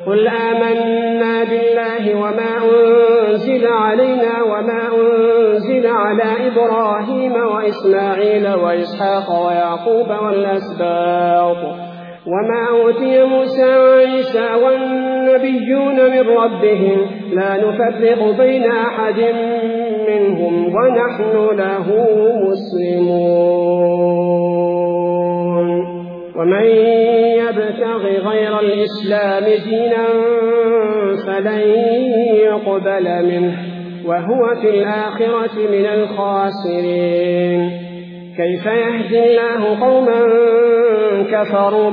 قل آمنا بالله وما أنزل علينا وما أنزل على إبراهيم وإسماعيل وإسحاق ويعقوب والأسباط وما أوتي موسى وعيسى والنبيون من ربهم لا نفرق بين أحد منهم ونحن له مسلمون. ومن يبتغ غير الإسلام دينا فلن يقبل منه وهو في الآخرة من الخاسرين. كيف يهدي الله قوما كفروا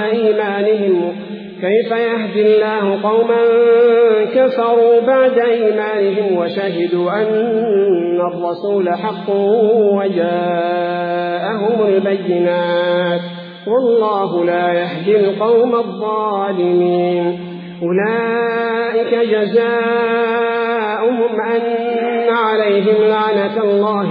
بعد إيمانهم وشهدوا أن الرسول حق وجاءهم البينات والله لا يهدي القوم الظالمين. أولئك جزاؤهم أن عليهم لعنة الله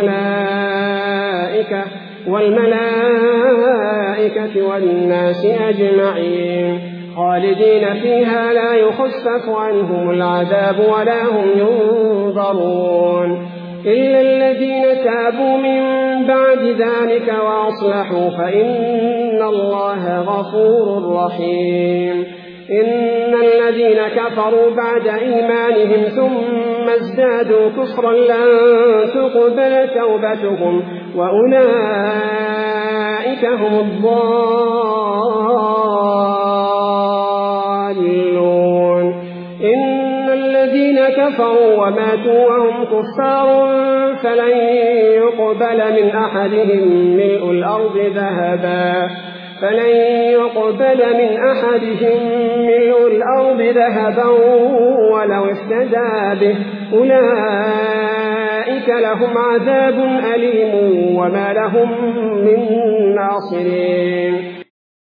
والملائكة والناس أجمعين خالدين فيها لا يخفف عنهم العذاب ولا هم ينظرون إلا الذين تابوا من بعد ذلك وأصلحوا فإن الله غفور رحيم. إن الذين كفروا بعد إيمانهم ثم ازدادوا كفرا لن تقبل توبتهم وأولئك هم الضالون. إن الذين كفروا وماتوا وهم كفار فلن يقبل من أحدهم ملء الأرض ذهبا ولو افتدى به أولئك لهم عذاب أليم وما لهم من ناصرين.